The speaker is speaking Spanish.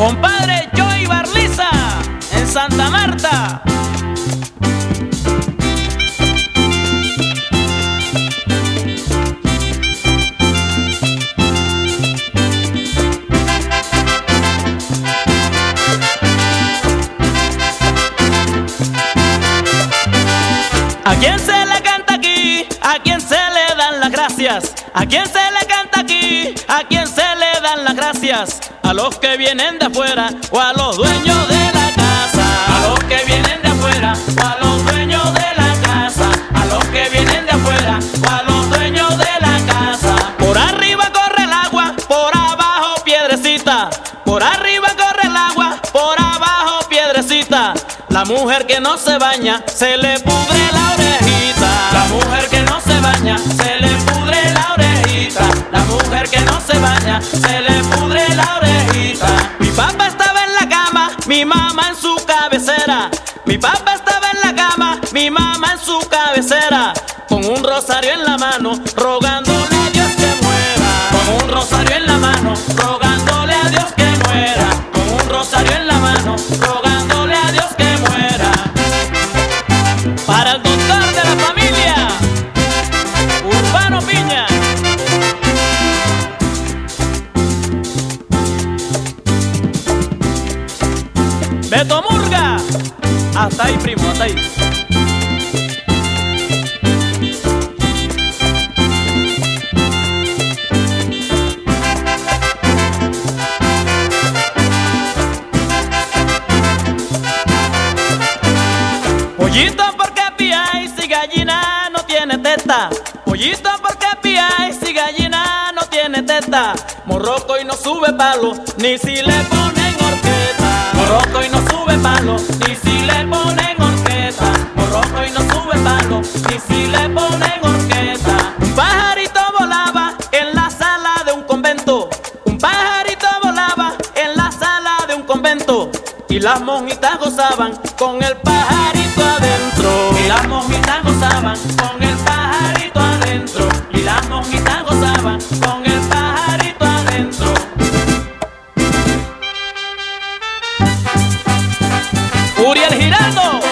Compadre Joey Barliza en Santa Marta. ¿A quién se le canta aquí? ¿A quién se le dan las gracias? ¿A quién se le canta aquí? ¿A quién se le dan las gracias? ¿A los que vienen de afuera o a los dueños de la casa? A los que vienen de afuera o a los dueños de la casa. A los que vienen de afuera o a los dueños de la casa. Por arriba corre el agua, por abajo piedrecita. Por arriba corre el agua, por abajo piedrecita. La mujer que no se baña se le pudre la orejita. La mujer que no se baña se le pudre la orejita. La mujer que no se baña se le pudre la orejita. Mi papá estaba en la cama, mi mamá en su cabecera. Mi papá estaba en la cama, mi mamá en su cabecera. Con un rosario en la mano, rogándole a Dios que muera. Con un rosario en la mano, rogándole a Dios que muera. Con un rosario en la mano, rogándole a Dios que muera. Para el doctor de la familia, Urbano Piña. Beto Murga. Hasta ahí, primo, hasta ahí. Pollito porque piáis si gallina no tiene teta. Pollito porque piáis si gallina no tiene teta. Morroco y no sube palo, ni si le ponen horqueta. Morroco y no sube palo, ni si le ponen horqueta. Morroco y no sube palo, ni si le ponen horqueta. Un pajarito volaba en la sala de un convento. Un pajarito volaba en la sala de un convento. Y las monjitas gozaban con el pajarito adentro. Y las monjitas gozaban con el pajarito adentro. Y las monjitas gozaban con el pajarito adentro. Uriel Giraldo.